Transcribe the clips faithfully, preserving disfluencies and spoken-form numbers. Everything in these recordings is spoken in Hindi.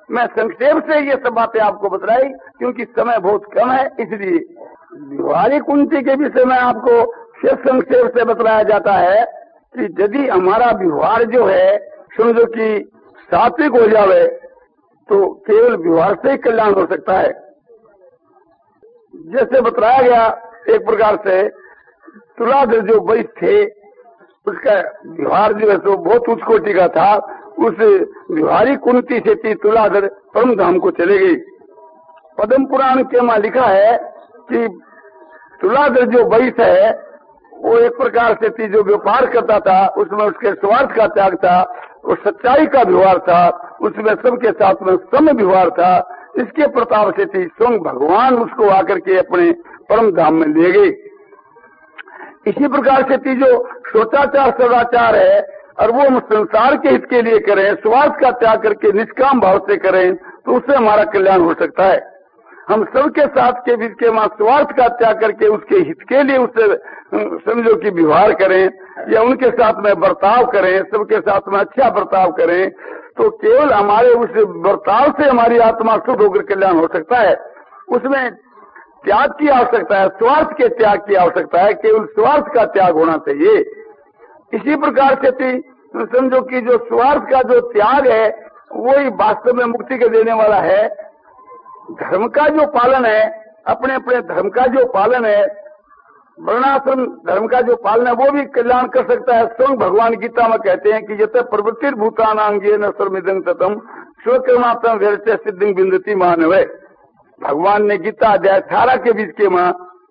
मैं संक्षेप से ये सब बातें आपको बतलाई क्योंकि समय बहुत कम है, इसलिए व्यवहारिक उन्नति के विषय में आपको सिर्फ संक्षेप से बतलाया जाता है कि यदि हमारा व्यवहार जो है समझो कि सात्विक हो जावे तो केवल व्यवहार से ही कल्याण हो सकता है। जैसे बतलाया गया एक प्रकार से तुलाधर जो वैश्य थे उसका व्यवहार जो है तो बहुत उच्च कोटि का था। उस व्यवहारिक उन्नति से थी तुलाधर परम धाम को चले गई। पद्म पुराण के में लिखा है कि तुलाधर जो वैश्य है वो एक प्रकार से थी जो व्यापार करता था, उसमें उसके स्वार्थ का त्याग था, वो सच्चाई का व्यवहार था, उसमें सबके साथ में सम व्यवहार था। इसके प्रताप से थी स्वयं भगवान उसको आकर के अपने परम धाम में ले गए। इसी प्रकार से थी जो सोचाचार सदाचार है और वो हम संसार के हित के लिए करें, स्वार्थ का त्याग करके निष्काम भाव से करें तो उससे हमारा कल्याण हो सकता है। हम सबके साथ के बीच के वहां स्वार्थ का त्याग करके उसके हित के लिए उससे समझो कि व्यवहार करें या उनके साथ में बर्ताव करें, सबके साथ में अच्छा बर्ताव करें तो केवल हमारे उस बर्ताव से हमारी आत्मा शुद्ध होकर कल्याण हो सकता है। उसमें त्याग की आवश्यकता है, स्वार्थ के त्याग की आवश्यकता है, केवल स्वार्थ का त्याग होना चाहिए। इसी प्रकार से थी समझो कि जो स्वार्थ का जो त्याग है वही वास्तव में मुक्ति के देने वाला है। धर्म का जो पालन है, अपने अपने धर्म का जो पालन है, वर्णाश्रम धर्म का जो पालन है वो भी कल्याण कर सकता है। स्वयं भगवान गीता में कहते हैं कि जैसे प्रवृत्ति भूतानांगे न सर्वमिदं ततम स्वकर्मात्म व्यर्थ सिद्धिं बिंदति मानवे। भगवान ने गीता अध्याय अठारह के बीच के मां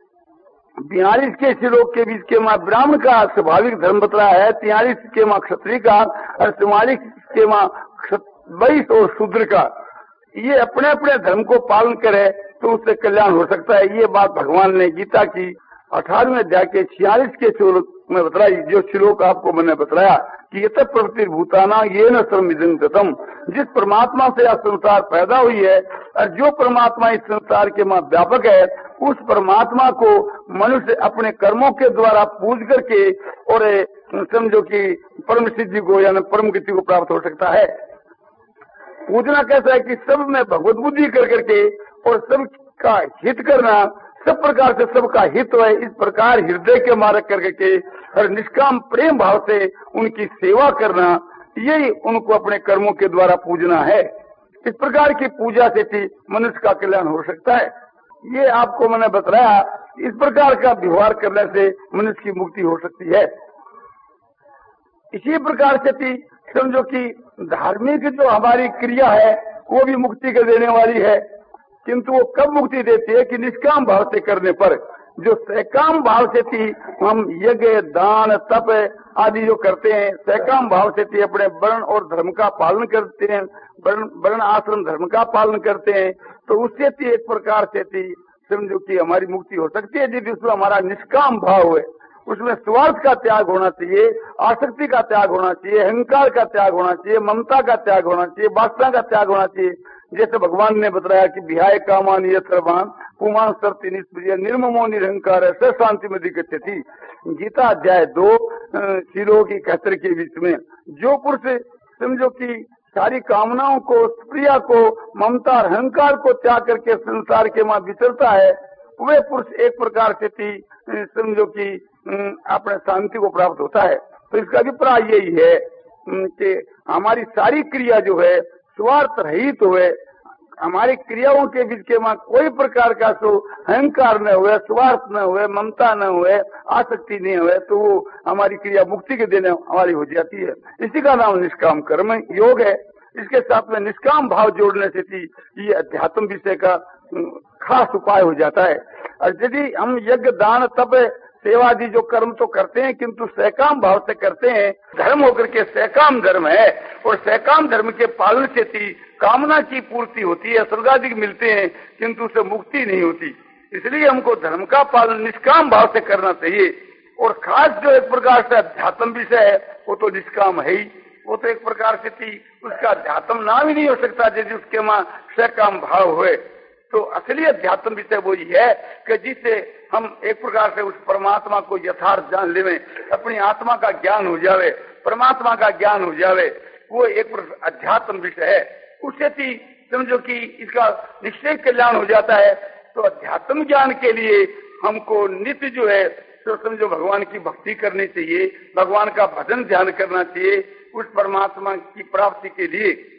बयालीस के श्लोक के बीच के मां ब्राह्मण का स्वाभाविक धर्म बतलाया है, तियालीस के मां क्षत्रिय का और चौवालीस के मां वैश्य और शूद्र का। ये अपने अपने धर्म को पालन करे तो उससे कल्याण हो सकता है। ये बात भगवान ने गीता की अठारहवें अध्याय के छियालीस के श्लोक में बतलाई। जो श्लोक आपको मैंने बताया कि ये तब प्रवृत्ति भूताना ये न सर्वमिदं ततम, जिस परमात्मा से यह संसार पैदा हुई है और जो परमात्मा इस संसार के मां व्यापक है उस परमात्मा को मनुष्य अपने कर्मों के द्वारा पूज करके और समझो कि परम सिद्धि को यानी परम गति को प्राप्त हो सकता है। पूजना कैसा है कि सब में भगवत बुद्धि कर करके और सबका हित करना, सब प्रकार से सबका हित है, इस प्रकार हृदय के मार्ग करके के और निष्काम प्रेम भाव से उनकी सेवा करना, यही उनको अपने कर्मों के द्वारा पूजना है। इस प्रकार की पूजा से भी मनुष्य का कल्याण हो सकता है। ये आपको मैंने बताया, इस प्रकार का व्यवहार करने से मनुष्य की मुक्ति हो सकती है। इसी प्रकार से भी समझो कि धार्मिक जो हमारी क्रिया है वो भी मुक्ति के देने वाली है, किंतु वो कब मुक्ति देती है कि निष्काम भाव से करने पर। जो सकाम भाव से थी हम यज्ञ दान तप आदि जो करते हैं, सकाम भाव से थी अपने वर्ण और धर्म का पालन करते हैं, वर्ण आश्रम धर्म का पालन करते हैं, तो उससे थी एक प्रकार से थी समझो कि हमारी मुक्ति हो सकती है। जिसमें हमारा निष्काम भाव है, उसमें स्वार्थ का त्याग होना चाहिए, आसक्ति का त्याग होना चाहिए, अहंकार का त्याग होना चाहिए, ममता का त्याग होना चाहिए, वासना का त्याग होना चाहिए। जैसे भगवान ने बताया कि विहाय कामान ये सर्वान पुमान सर्ति निष्प्रिय निर्ममो निरहंकार है शांति में दिक्कत थी। गीता अध्याय दो शिरो की इकहत्तर के बीच में जो पुरुष समझो कि सारी कामनाओं को, प्रिया को, ममता और अहंकार को त्याग करके संसार के मां विचरता है, वे पुरुष एक प्रकार से थी समझो कि अपने शांति को प्राप्त होता है। तो इसका अभिप्राय यही है कि हमारी सारी क्रिया जो है स्वार्थ रहित हुए, हमारी क्रियाओं के बीच के मां कोई प्रकार का सो अहंकार न हुए, स्वार्थ न हुए, ममता न हुए, आसक्ति नहीं हुए, तो वो हमारी क्रिया मुक्ति के देने हमारी हो जाती है। इसी का नाम निष्काम कर्म योग है। इसके साथ में निष्काम भाव जोड़ने से थी ये अध्यात्म विषय का खास उपाय हो जाता है। और यदि हम यज्ञ दान तप सेवादि जो कर्म तो करते हैं किंतु सकाम भाव से करते हैं, धर्म होकर के सकाम धर्म है और सकाम धर्म के पालन से थी कामना की पूर्ति होती है, स्वर्गादि मिलते हैं, किंतु उससे मुक्ति नहीं होती। इसलिए हमको धर्म का पालन निष्काम भाव से करना चाहिए। और खास जो एक प्रकार से अध्यात्म विषय है वो तो निष्काम है ही, वो तो एक प्रकार से थी उसका अध्यात्म नाम ही नहीं हो सकता यदि उसके मां सकाम भाव हुए। तो असली अध्यात्म विषय वो ही है कि जिससे हम एक प्रकार से उस परमात्मा को यथार्थ जान लेवे, अपनी आत्मा का ज्ञान हो जावे, परमात्मा का ज्ञान हो जावे, वो एक अध्यात्म विषय है। उससे थी समझो कि इसका निश्चय कल्याण हो जाता है। तो अध्यात्म ज्ञान के लिए हमको नित्य जो है तो समझो भगवान की भक्ति करनी चाहिए, भगवान का भजन ध्यान करना चाहिए। उस परमात्मा की प्राप्ति के लिए